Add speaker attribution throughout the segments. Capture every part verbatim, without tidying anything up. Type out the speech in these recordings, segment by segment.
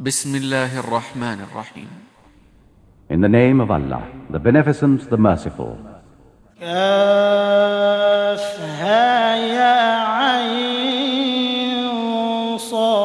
Speaker 1: بسم الله الرحمن الرحيم.
Speaker 2: In the name of Allah, the Beneficent, the Merciful.
Speaker 3: كافها يا عين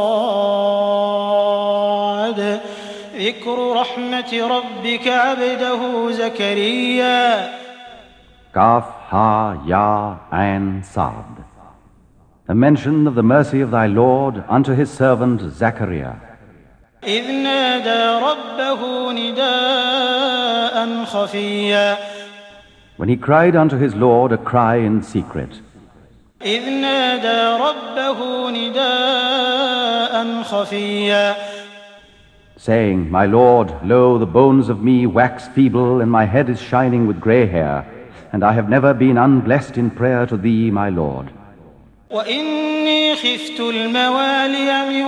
Speaker 3: صاد ذكر رحمة ربك عبده زكريا.
Speaker 2: Kaf, Ha, Ya, Ain, Sad. A mention of the mercy of thy Lord unto his servant Zachariah.
Speaker 3: إذ نادى ربه نداء خفيا.
Speaker 2: When he cried unto his Lord a cry in secret.
Speaker 3: إذ نادى ربه نداء خفيا.
Speaker 2: Saying, My Lord, lo, the bones of me wax feeble, and my head is shining with grey hair, and I have never been unblessed in prayer to thee, my Lord.
Speaker 3: وإني خفت الموالي من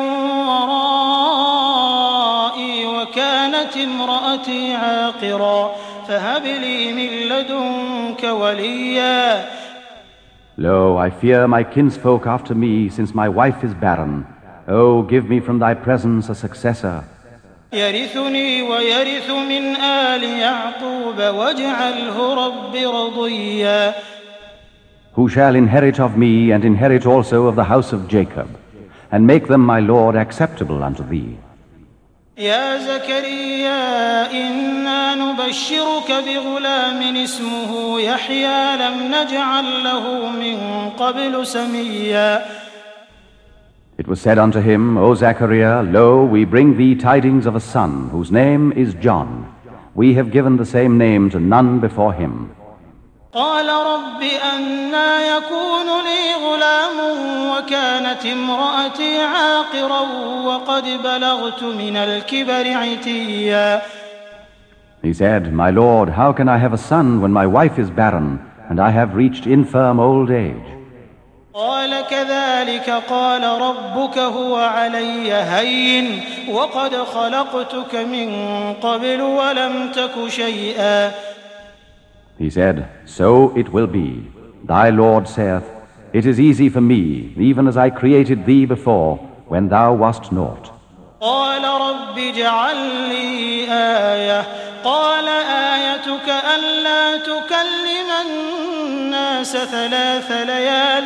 Speaker 3: ورائي وكانت امرأتي عاقرا فهب لي من لدنك وليا.
Speaker 2: Lo, I fear my kinsfolk after me, since my wife is barren. Oh, give me from thy presence a successor.
Speaker 3: يرثني ويرث من آل يعقوب واجعله رب رضيا.
Speaker 2: Who shall inherit of me, and inherit also of the house of Jacob, and make them, my Lord, acceptable unto thee.
Speaker 3: يا زكريا إنا نبشرك بغلام اسمه يحيى لم نجعل له من قبل سميا.
Speaker 2: It was said unto him, O Zachariah, lo, we bring thee tidings of a son, whose name is John. We have given the same name to none before him.
Speaker 3: قال رب أنى يكون لي غلام وكانت امرأتي عاقرا وقد بلغت من الكبر عتيا.
Speaker 2: He said, My Lord, how can I have a son when my wife is barren, and I have reached infirm old age?
Speaker 3: قال كذلك قال ربك هو علي هين وقد خلقتك من قبل ولم تك شيئا.
Speaker 2: He said, So it will be. Thy Lord saith, It is easy for me, even as I created thee before, when thou wast naught.
Speaker 3: قال رب اجعل لي آية قال آيتك ألا تكلم الناس ثلاث ليال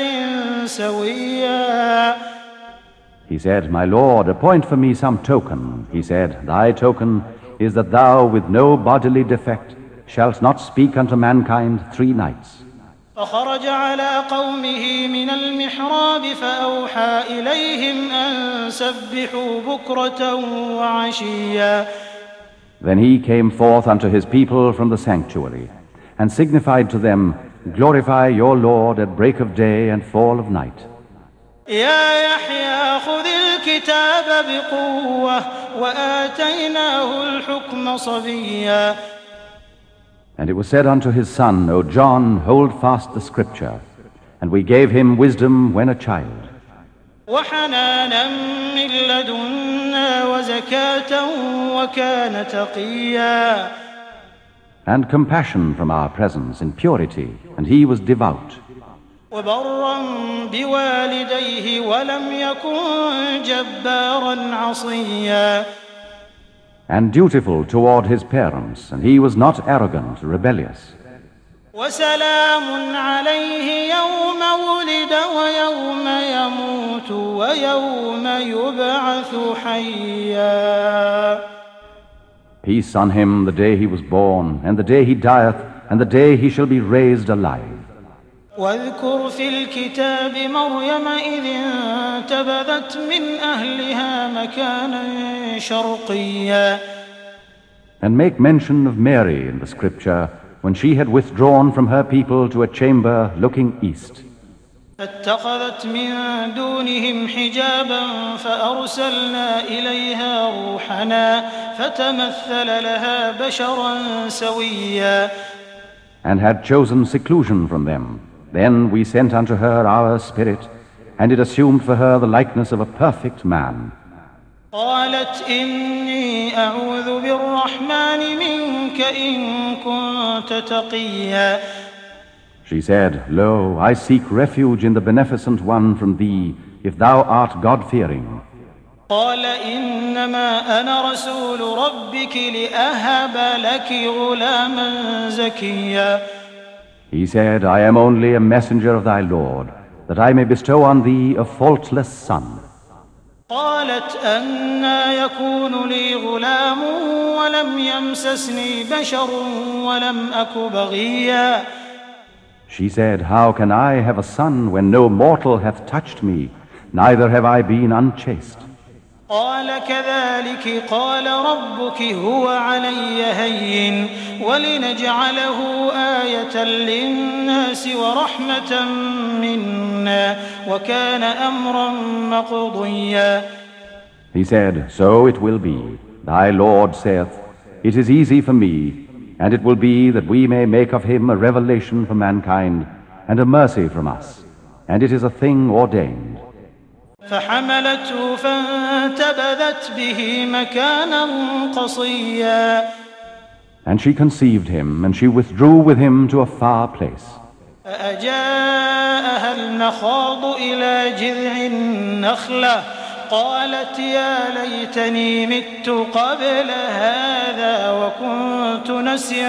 Speaker 3: سويا.
Speaker 2: He said, My Lord, appoint for me some token. He said, Thy token is that thou with no bodily defect shalt not speak unto mankind three nights.
Speaker 3: فخرج على قومه من المحراب فأوحى إليهم أن سبحوا بكرة وعشيا.
Speaker 2: Then he came forth unto his people from the sanctuary, and signified to them, Glorify your Lord at break of day and fall of night.
Speaker 3: يا يحيى خذ الكتاب بقوة وآتيناه الحكم صبيا.
Speaker 2: And it was said unto his son, O John, hold fast the scripture, and we gave him wisdom when a child.
Speaker 3: وحنانا من لدنا وزكاة وكان تقيا.
Speaker 2: And compassion from our presence in purity, and he was devout.
Speaker 3: وبرا بوالديه ولم يكن جبارا عصيا.
Speaker 2: And dutiful toward his parents, and he was not arrogant, rebellious.
Speaker 3: وسلام عليه يوم ولد ويوم يموت ويوم يبعث حيا.
Speaker 2: Peace on him the day he was born, and the day he dieth, and the day he shall be raised alive.
Speaker 3: واذكر في الكتاب مريم إذ انتبذت من أهلها مكانا شرقيا.
Speaker 2: And make mention of Mary in the scripture, when she had withdrawn from her people to a chamber looking east.
Speaker 3: فاتخذت من دونهم حجابا فأرسلنا إليها روحنا فتمثل لها بشرا سويا.
Speaker 2: And had chosen seclusion from them. Then we sent unto her our spirit, and it assumed for her the likeness of a perfect man.
Speaker 3: قالت إني أعوذ بالرحمن منك إن كنت تقيا.
Speaker 2: She said, Lo, I seek refuge in the Beneficent One from thee, if thou art God-fearing.
Speaker 3: قال إنما أنا رسول ربك لأهب لك غلاما زكيا.
Speaker 2: He said, I am only a messenger of thy Lord, that I may bestow on thee a faultless son.
Speaker 3: قالت أنى يكون لي غلام ولم يمسسني بشر ولم أك بغيا.
Speaker 2: She said, How can I have a son when no mortal hath touched me, neither have I been unchaste?
Speaker 3: قال كذلك قال ربك هو علي هين ولنجعله آية للناس ورحمة منا وكان أمرا مقضيا.
Speaker 2: He said, So it will be. Thy Lord saith, It is easy for me, and it will be that we may make of him a revelation for mankind and a mercy from us, and it is a thing ordained.
Speaker 3: فحملته فانتبذت به مكانا قصيا.
Speaker 2: And she conceived him, and she withdrew with him to a far place.
Speaker 3: فأجاءها المخاض إلى جذع النخلة قالت يا ليتني مت قبل هذا وكنت نسيا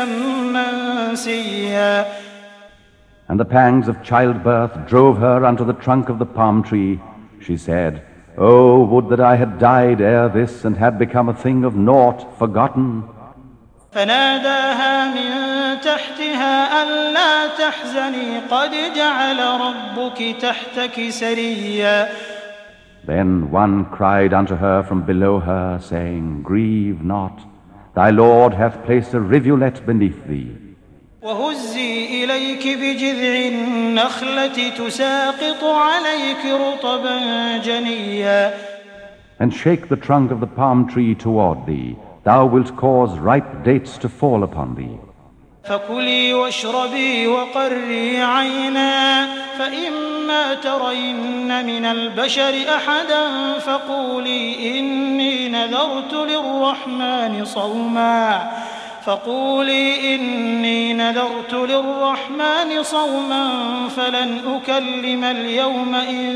Speaker 3: منسيا.
Speaker 2: And the pangs of childbirth drove her unto the trunk of the palm tree. She said, Oh, would that I had died ere this, and had become a thing of naught, forgotten.
Speaker 3: فناداها من تحتها ألا تحزني قد جعل ربك تحتك سريا.
Speaker 2: Then one cried unto her from below her, saying, Grieve not, thy Lord hath placed a rivulet beneath thee.
Speaker 3: وهزي إليك بجذع النخلة تساقط عليك رطبا جنيا.
Speaker 2: And shake the trunk of the palm tree toward thee. Thou wilt cause ripe dates to fall upon thee.
Speaker 3: فكلي واشربي وقري عينا فإما ترين من البشر أحدا فقولي إني نذرت للرحمن صوما فقولي إني نذرت للرحمن صوما فلن أكلم اليوم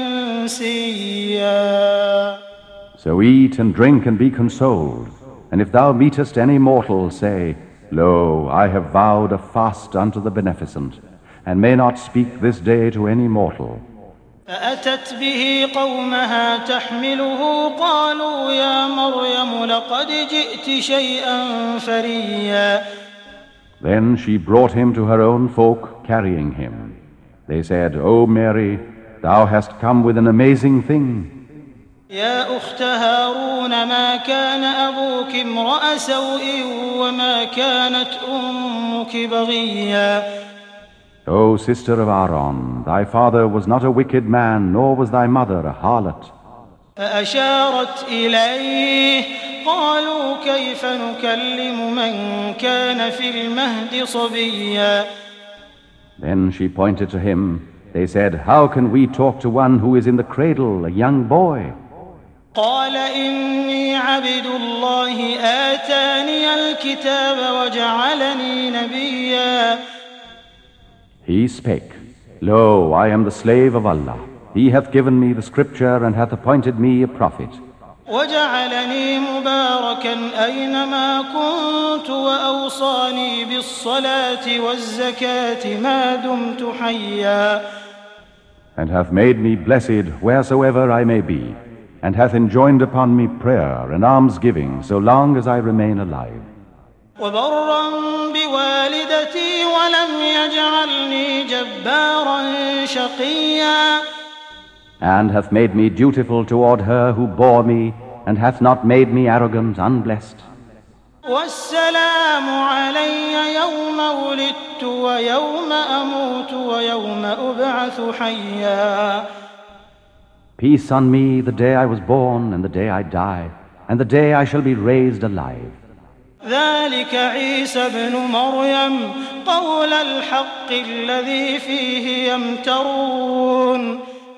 Speaker 3: إنسيا.
Speaker 2: So eat and drink and be consoled. And if thou meetest any mortal, say, Lo, I have vowed a fast unto the Beneficent, and may not speak this day to any mortal.
Speaker 3: فأتت به قومها تحمله قالوا يا مريم لقد جئت شيئا فريا.
Speaker 2: Then she brought him to her own folk, carrying him. They said, O Mary, thou hast come with an amazing thing.
Speaker 3: يا أخت هارون ما كان أبوك امرأ سوء وما كانت أمك بغيا.
Speaker 2: O sister of Aaron, thy father was not a wicked man, nor was thy mother a harlot.
Speaker 3: فأشارت إليه قالوا كيف نكلم من كان في المهد صبيا.
Speaker 2: Then she pointed to him. They said, How can we talk to one who is in the cradle, a young boy?
Speaker 3: قال إني عبد الله آتاني الكتاب وجعلني نبيا.
Speaker 2: He spake, Lo, I am the slave of Allah. He hath given me the scripture and hath appointed me a prophet.
Speaker 3: وجعلني مباركا أينما كنت وأوصاني بالصلاة والزكاة ما دمت حيا.
Speaker 2: And hath made me blessed wheresoever I may be, and hath enjoined upon me prayer and almsgiving so long as I remain alive.
Speaker 3: وبرا بوالدتي ولم يجعلني جبارا شقيا.
Speaker 2: And hath made me dutiful toward her who bore me, and hath not made me arrogant, unblessed.
Speaker 3: والسلام علي يوم ولدت ويوم أموت ويوم أبعث حيا.
Speaker 2: Peace on me the day I was born and the day I die, and the day I shall be raised alive.
Speaker 3: ذلك عيسى ابن مريم قول الحق الذي فيه يمترون.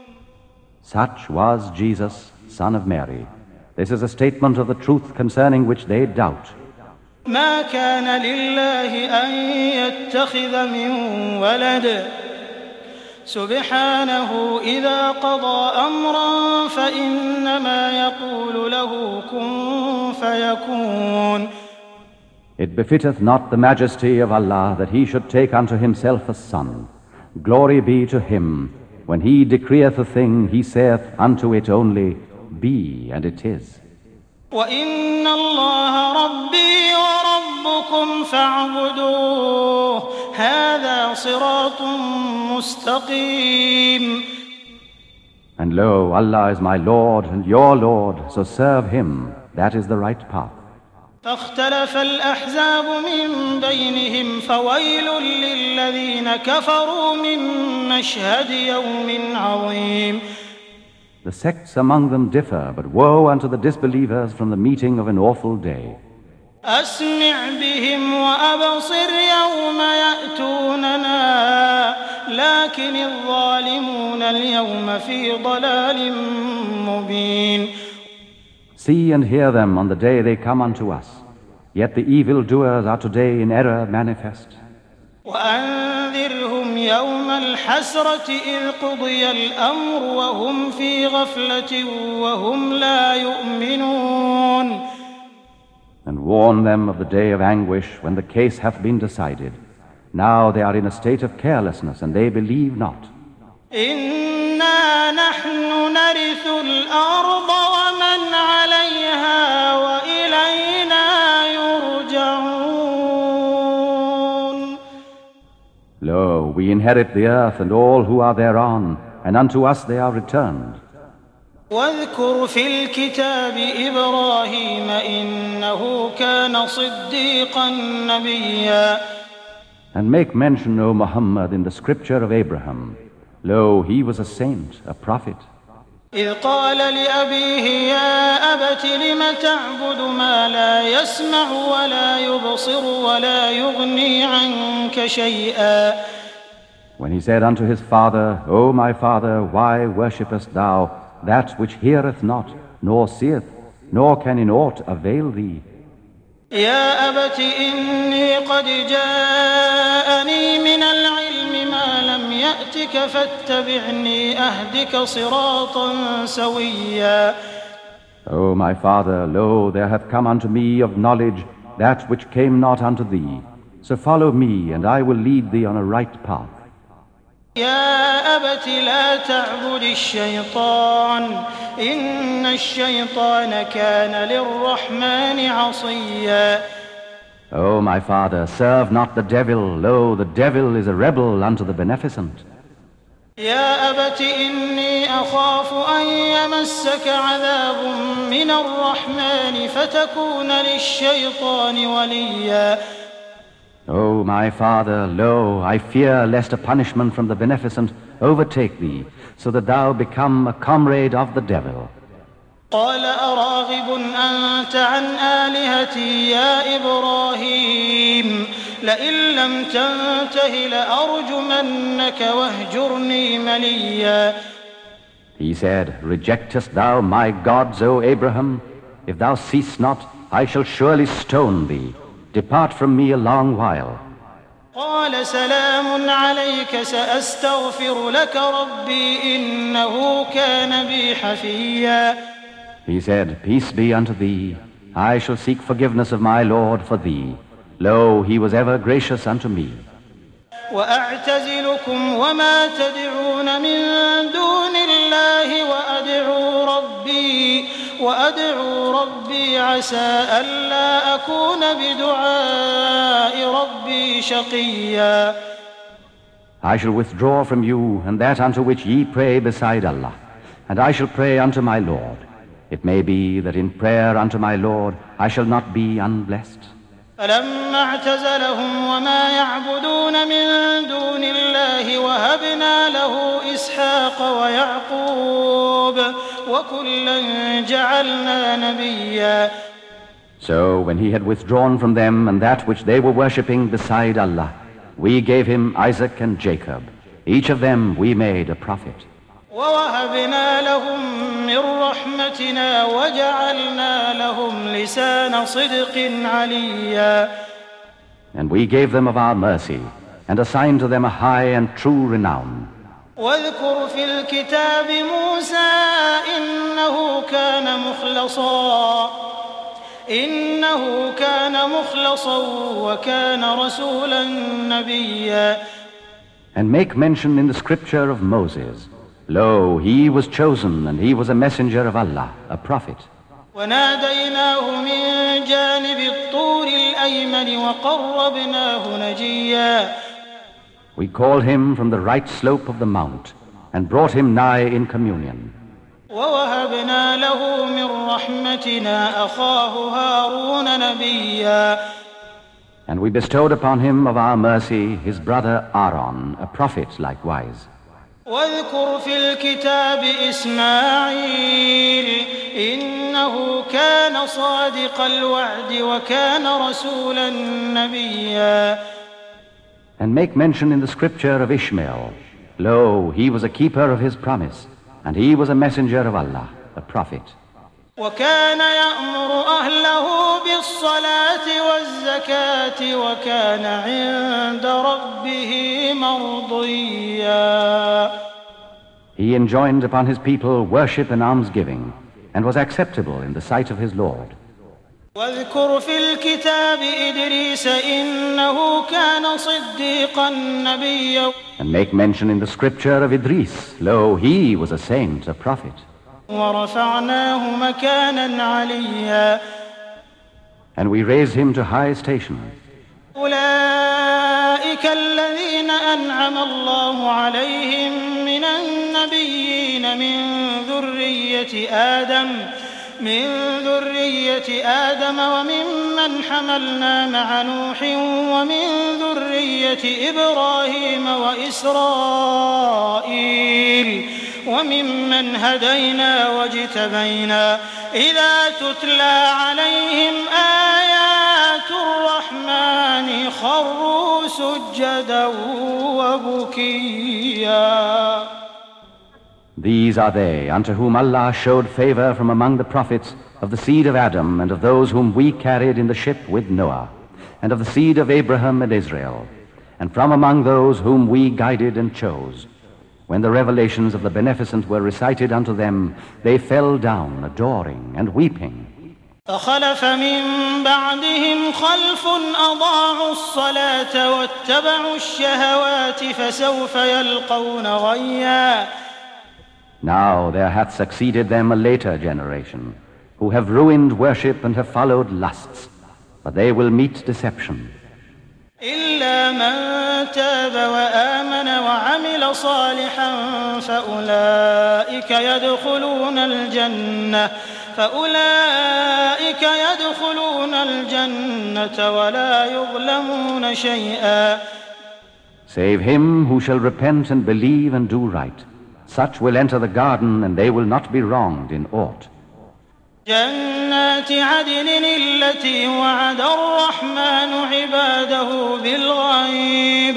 Speaker 2: Such was Jesus, son of Mary. This is a statement of the truth concerning which they doubt.
Speaker 3: ما كان لله أن يتخذ من ولد سبحانه إذا قضى أمرا فإنما يقول له كن فيكون.
Speaker 2: It befitteth not the majesty of Allah that he should take unto himself a son. Glory be to him. When he decreeth a thing, he saith unto it only, Be, and it is.
Speaker 3: وَإِنَّ اللَّهَ رَبِّي وَرَبُّكُمْ فَاعْبُدُوهُ هَذَا صِرَاطٌ مُسْتَقِيمٌ.
Speaker 2: And lo, Allah is my Lord and your Lord, so serve him. That is the right path.
Speaker 3: فاختلف الأحزاب من بينهم فويل للذين كفروا من مشهد يوم عظيم.
Speaker 2: The sects among them differ, but woe unto the disbelievers from the meeting of an awful day.
Speaker 3: أسمع بهم وأبصر يوم يأتوننا لكن الظالمون اليوم في ضلال مبين.
Speaker 2: See and hear them on the day they come unto us. Yet the evildoers are today in error manifest.
Speaker 3: وأنذرهم يوم الحسرة إذ قضي الأمر وهم في غفلة وهم لا يؤمنون.
Speaker 2: And warn them of the day of anguish when the case hath been decided. Now they are in a state of carelessness and they believe not.
Speaker 3: إنا نحن نرث الأرض ومن عليها وإلينا يرجعون.
Speaker 2: Lo, we inherit the earth and all who are thereon, and unto us they are returned.
Speaker 3: واذكر في الكتاب إبراهيم إنه كان صديقا نبيا.
Speaker 2: And make mention, O Muhammad, in the scripture of Abraham. Lo, he was a saint, a prophet.
Speaker 3: إذ قال لأبيه يا أبت لم تعبد ما لا يسمع ولا يبصر ولا يغني عنك شيئا.
Speaker 2: When he said unto his father, O my father, why worshippest thou that which heareth not, nor seeth, nor can in aught avail thee?
Speaker 3: يا أبت إني قد جاءني من العلم ما لم يأتك فاتبعني أهدك صراطا سويا.
Speaker 2: O my father, lo, there hath come unto me of knowledge that which came not unto thee. So follow me, and I will lead thee on a right path.
Speaker 3: يا أبت لا تعبد الشيطان إن الشيطان كان للرحمن عصيا.
Speaker 2: O my father, serve not the devil. Lo, the devil is a rebel unto the beneficent.
Speaker 3: يا أبت إني أخاف أن يمسك عذاب من الرحمن فتكون للشيطان وليا.
Speaker 2: O my father, lo, I fear lest a punishment from the beneficent overtake thee, so that thou become a comrade of the devil.
Speaker 3: قال أراغب أنت عن آلهتي يا إبراهيم لئن لم تنته لأرجمنك واهجرني مليا.
Speaker 2: He said, Rejectest thou my gods, O Abraham? If thou cease not, I shall surely stone thee. Depart from me a long while.
Speaker 3: قال سلام عليك سأستغفر لك ربي إنه كان بي حفيا.
Speaker 2: He said, Peace be unto thee. I shall seek forgiveness of my Lord for thee. Lo, he was ever gracious unto me.
Speaker 3: وأعتزلكم وما تدعون من دون الله وأدعو ربي وأدعو ربي عسى ألا أكون بدعاء ربي شقيا.
Speaker 2: I shall withdraw from you and that unto which ye pray beside Allah, and I shall pray unto my Lord. It may be that in prayer unto my Lord I shall not be unblessed.
Speaker 3: فلما اعتزلهم وما يعبدون من دون الله وهبنا له إسحاق ويعقوب وكلا جعلنا نبيا.
Speaker 2: So when he had withdrawn from them and that which they were worshipping beside Allah, we gave him Isaac and Jacob. Each of them we made a prophet.
Speaker 3: ووهبنا لهم من رحمتنا وجعلنا لهم لسان صدق عليا.
Speaker 2: And we gave them of our mercy and assigned to them a high and true renown.
Speaker 3: واذكر في الكتاب موسى إنه كان مخلصا إنه كان مخلصا وكان رسولا نبيا.
Speaker 2: And make mention in the scripture of Moses. Lo, he was chosen, and he was a messenger of Allah, a prophet.
Speaker 3: وناديناه من جانب الطور الأيمن وقربناه نجيا.
Speaker 2: We called him from the right slope of the mount, and brought him nigh in communion.
Speaker 3: ووهبنا له من رحمتنا أخاه هارون نبيا.
Speaker 2: And we bestowed upon him of our mercy his brother Aaron, a prophet likewise.
Speaker 3: واذكر في الكتاب إسماعيل إنه كان صادق الوعد وكان رسولا نبيا.
Speaker 2: And make mention in the scripture of Ishmael. Lo, he was a keeper of his promise, and he was a messenger of Allah, a prophet.
Speaker 3: وكان يأمر أهله بالصلاة والزكاة وكان عند ربه مرضيا.
Speaker 2: He enjoined upon his people worship and almsgiving, and was acceptable in the sight of his Lord.
Speaker 3: واذكر في الكتاب إدريس إنه كان صديقا نبيا.
Speaker 2: And make mention in the scripture of Idris. Lo, he was a saint, a prophet.
Speaker 3: ورفعناه مكانا عليا.
Speaker 2: And we raised him to high station.
Speaker 3: أولئك الذين أنعم الله عليهم من النبيين من ذرية آدم من ذرية آدم وممن حملنا مع نوح ومن ذرية إبراهيم وإسرائيل وممن هدينا واجتبينا إذا تتلى عليهم آيات الرحمن خروا سجدا وبكيا.
Speaker 2: These are they unto whom Allah showed favor from among the prophets of the seed of Adam and of those whom we carried in the ship with Noah, and of the seed of Abraham and Israel, and from among those whom we guided and chose. When the revelations of the Beneficent were recited unto them, they fell down adoring and weeping.
Speaker 3: فخلف من بعدهم خلف أضاعوا الصلاة واتبعوا الشهوات فسوف يلقون غيا.
Speaker 2: Now there hath succeeded them a later generation, who have ruined worship and have followed lusts, but they will meet deception.
Speaker 3: إلا من تاب وآمن وعمل صالحا فأولئك يدخلون الجنة فأولئك يدخلون الجنة ولا يظلمون شيئا.
Speaker 2: Save him who shall repent and believe and do right. Such will enter the garden, and they will not be wronged in aught.
Speaker 3: جنات عدن التي وعد الرحمن عباده بالغيب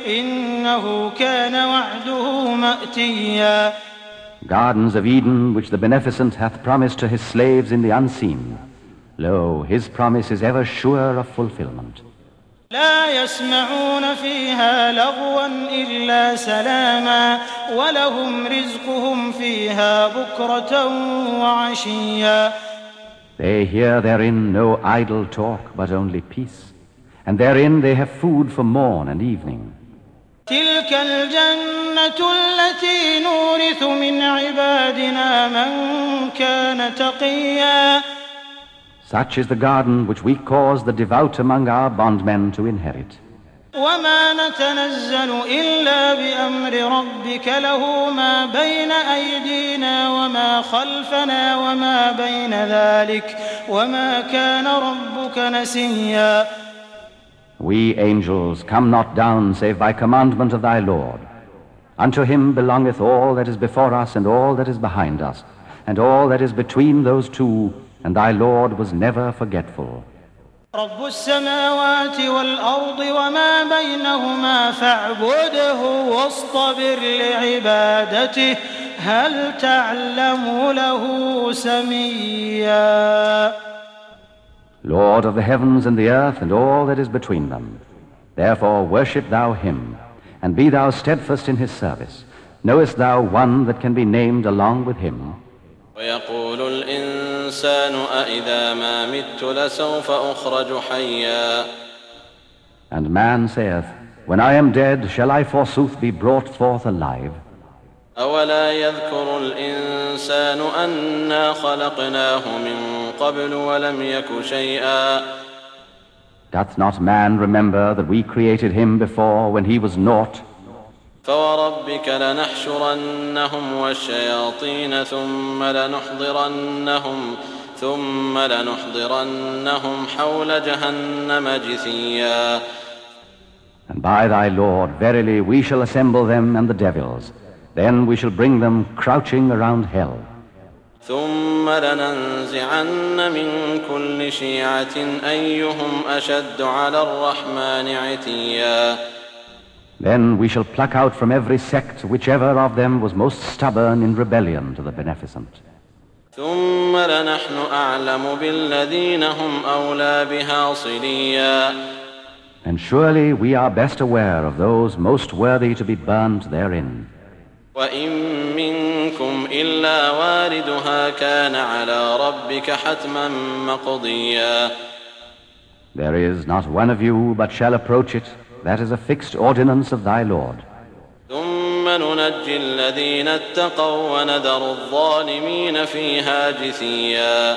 Speaker 3: إنه كان وعده مأتيا.
Speaker 2: Gardens of Eden which the Beneficent hath promised to his slaves in the unseen. Lo, his promise is ever sure of fulfillment.
Speaker 3: لا يسمعون فيها لغوا إلا سلاما ولهم رزقهم فيها بكرة وعشيا.
Speaker 2: They hear therein no idle talk but only peace, and therein they have food for morn and evening.
Speaker 3: تلك الجنة التي نورث من عبادنا من كان تقيا.
Speaker 2: Such is the garden which we cause the devout among our bondmen to inherit.
Speaker 3: وما نتنزل إلا بأمر ربك له ما بين أيدينا وما خلفنا وما بين ذلك وما كان ربك نسيا.
Speaker 2: We angels come not down save by commandment of thy Lord. Unto him belongeth all that is before us and all that is behind us, and all that is between those two, and thy Lord was never forgetful.
Speaker 3: رب السماوات والأرض وما بينهما فاعبده واصطبر لعبادته هل تعلم له سميا.
Speaker 2: Lord of the heavens and the earth and all that is between them, therefore worship thou him, and be thou steadfast in his service. Knowest thou one that can be named along with him?
Speaker 4: ويقول الإنسان أإذا ما مت لسوف أخرج حيا.
Speaker 2: And man saith, When I am dead, shall I forsooth be brought forth alive?
Speaker 4: أولا يذكر الإنسان أنا خلقناه من قبل ولم يك شيئا.
Speaker 2: Doth not man remember that we created him before when he was naught?
Speaker 4: فوربك لنحشرنهم والشياطين ثم لنحضرنهم ثم لنحضرنهم حول جهنم جثيا.
Speaker 2: And by thy Lord, verily we shall assemble them and the devils. Then we shall bring them crouching around hell.
Speaker 4: ثم لننزعن من كل شيعة أيهم أشد على الرحمن عتيا.
Speaker 2: Then we shall pluck out from every sect whichever of them was most stubborn in rebellion to the Beneficent.
Speaker 4: ثم لنحن أعلم بالذين هم أولى بها صليا.
Speaker 2: And surely we are best aware of those most worthy to be burnt therein.
Speaker 4: وإن منكم إلا واردها كان على ربك حتما مقضيا.
Speaker 2: There is not one of you but shall approach it. That is a fixed ordinance of thy Lord.
Speaker 4: ثم ننجي الذين اتقوا ونذر الظالمين فيها جثيا.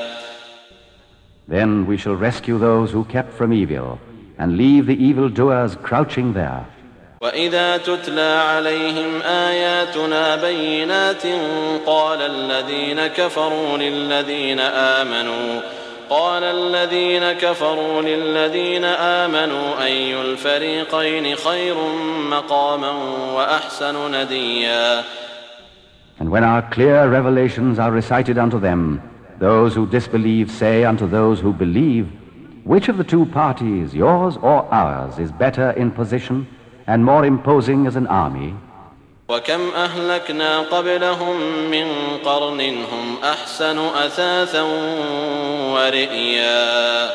Speaker 2: Then we shall rescue those who kept from evil and leave the evildoers crouching there.
Speaker 4: وإذا تتلى عليهم آياتنا بينات قال الذين كفروا للذين آمنوا قال الذين كفروا للذين آمنوا أي الفريقين خير مقاما وأحسن نديا.
Speaker 2: And when our clear revelations are recited unto them, those who disbelieve say unto those who believe, Which of the two parties, yours or ours, is better in position and more imposing as an army?
Speaker 4: وكم أهلكنا قبلهم من قرن هم أحسن أثاثا ورئيا.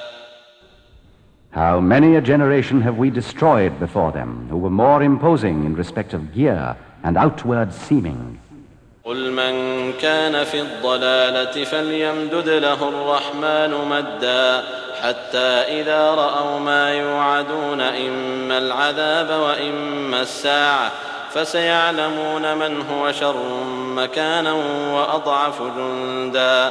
Speaker 2: How many a generation have we destroyed before them, who were more imposing in respect of gear and outward seeming.
Speaker 4: قل من كان في الضلالة فليمدد له الرحمن مدا حتى إذا رأوا ما يوعدون إما العذاب وإما الساعة فسيعلمون من هو شر مكانا وأضعف جندا.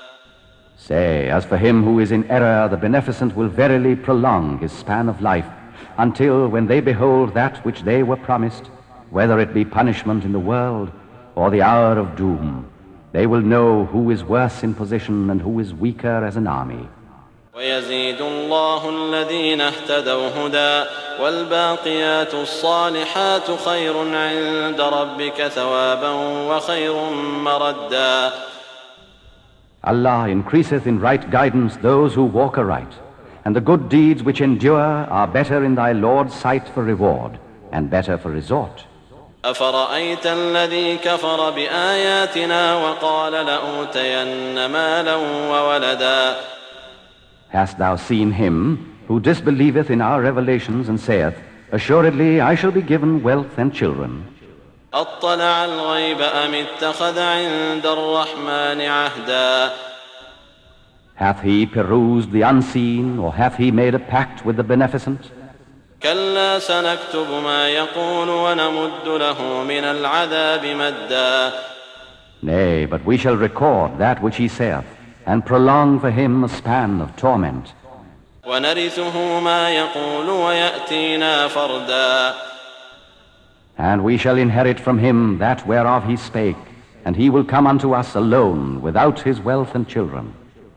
Speaker 2: Say, as for him who is in error, the Beneficent will verily prolong his span of life until when they behold that which they were promised, whether it be punishment in the world or the hour of doom, they will know who is worse in position and who is weaker as an army.
Speaker 4: ويزيد الله الذين اهتدوا هدى والباقيات الصالحات خير عند ربك ثوابا وخير مردا.
Speaker 2: Allah increaseth in right guidance those who walk aright, and the good deeds which endure are better in thy Lord's sight for reward, and better for resort.
Speaker 4: أفرأيت الذي كفر بآياتنا وقال لأوتين مالا وولدا.
Speaker 2: Hast thou seen him who disbelieveth in our revelations and saith, Assuredly I shall be given wealth and children?
Speaker 4: أطلع الغيب أم اتخذ عند الرحمن عهدا.
Speaker 2: Hath he perused the unseen, or hath he made a pact with the Beneficent?
Speaker 4: كلا سنكتب ما يقول ونمد له من العذاب مدا.
Speaker 2: Nay, but we shall record that which he saith, and prolong for him a span of torment.
Speaker 4: ونرثه ما يقول ويأتينا فردا.
Speaker 2: And we shall inherit from him that whereof he spake, and he will come unto us alone, without his wealth and children.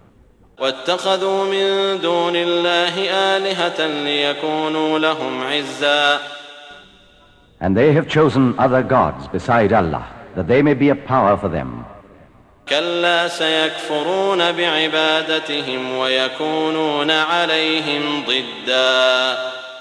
Speaker 4: واتخذوا من دون الله آلهة ليكونوا لهم عزا.
Speaker 2: And they have chosen other gods beside Allah, that they may be a power for them.
Speaker 4: كلا سيكفرون بعبادتهم ويكونون عليهم ضدا.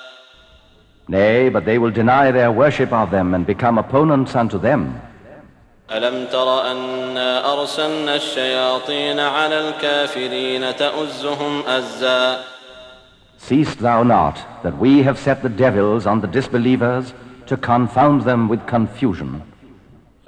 Speaker 2: Nay, but they will deny their worship of them and become opponents unto them.
Speaker 4: ألم تر أنا أرسلنا الشياطين على الكافرين تؤزهم أزا.
Speaker 2: Seest thou not that we have set the devils on the disbelievers to confound them with confusion?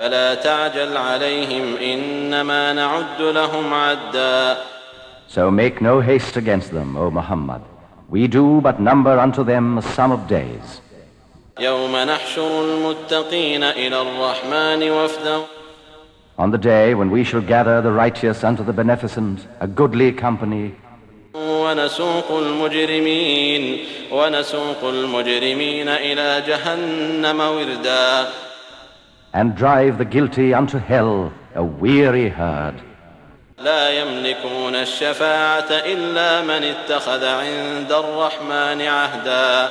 Speaker 4: فلا تعجل عليهم إنما نعد لهم عدا.
Speaker 2: So make no haste against them, O Muhammad. We do but number unto them a sum of days.
Speaker 4: يوم نحشر المتقين إلى الرحمن وفدا.
Speaker 2: On the day when we shall gather the righteous unto the beneficent, a goodly company.
Speaker 4: ونسوق المجرمين ونسوق المجرمين إلى جهنم وردا.
Speaker 2: And drive the guilty unto hell, a weary herd.
Speaker 4: لا يملكون الشفاعة إلا من اتخذ عند الرحمن عهدا.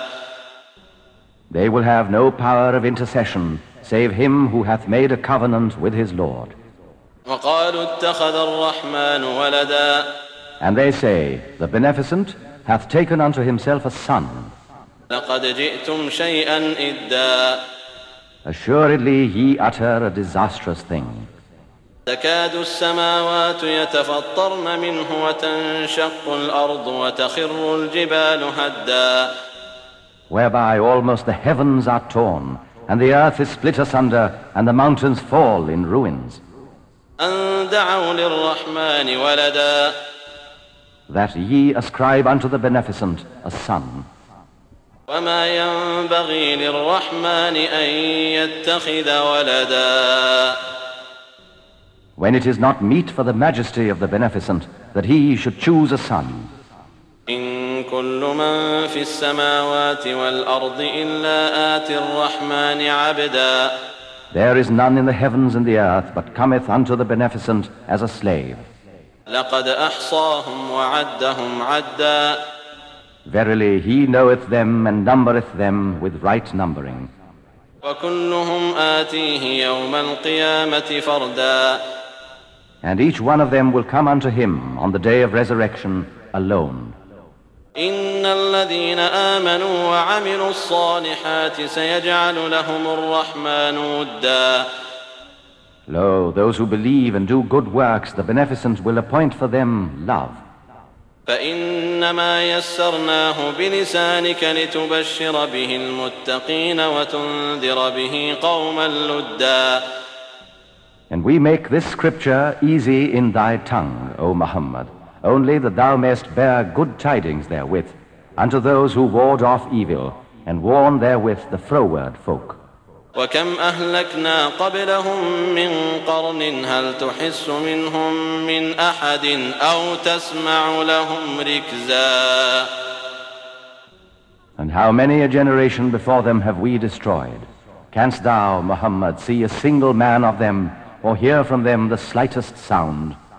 Speaker 2: They will have no power of intercession, save him who hath made a covenant with his Lord.
Speaker 4: وقالوا اتخذ الرحمن ولدا.
Speaker 2: And they say, the beneficent hath taken unto himself a son.
Speaker 4: لقد جئتم شيئا إدا.
Speaker 2: Assuredly ye utter a disastrous thing.
Speaker 4: تكاد السماوات يتفطرن منه وتنشق الأرض وتخر الجبال هدا.
Speaker 2: Whereby almost the heavens are torn, and the earth is split asunder, and the mountains fall in ruins.
Speaker 4: أن دعوا للرحمن ولدا.
Speaker 2: That ye ascribe unto the beneficent a son.
Speaker 4: وما ينبغي للرحمن أن يتخذ ولدا.
Speaker 2: When it is not meet for the majesty of the beneficent that he should choose a son.
Speaker 4: إن كل من في السماوات والأرض إلا آتي الرحمن عبدا.
Speaker 2: There is none in the heavens and the earth but cometh unto the beneficent as a slave.
Speaker 4: لقد أحصاهم وعدهم عدا.
Speaker 2: Verily he knoweth them and numbereth them with right numbering.
Speaker 4: وكلهم آتيه يوم القيامة فردا.
Speaker 2: And each one of them will come unto him on the day of resurrection alone.
Speaker 4: إن الذين آمنوا وعملوا الصالحات سيجعل لهم الرحمن ودا.
Speaker 2: Lo, those who believe and do good works, the beneficent will appoint for them love.
Speaker 4: فإنما يسرناه بلسانك لتبشر به المتقين وتنذر به قوما لدا.
Speaker 2: And we make this scripture easy in thy tongue, O Muhammad, only that thou mayest bear good tidings therewith unto those who ward off evil, and warn therewith the froward folk.
Speaker 4: وكم أهلكنا قبلهم من قرن هل تحس منهم من أحد أو تسمع لهم ركزا.
Speaker 2: And how many a generation before them have we destroyed? Canst thou, Muhammad, see a single man of them, or hear from them the slightest sound?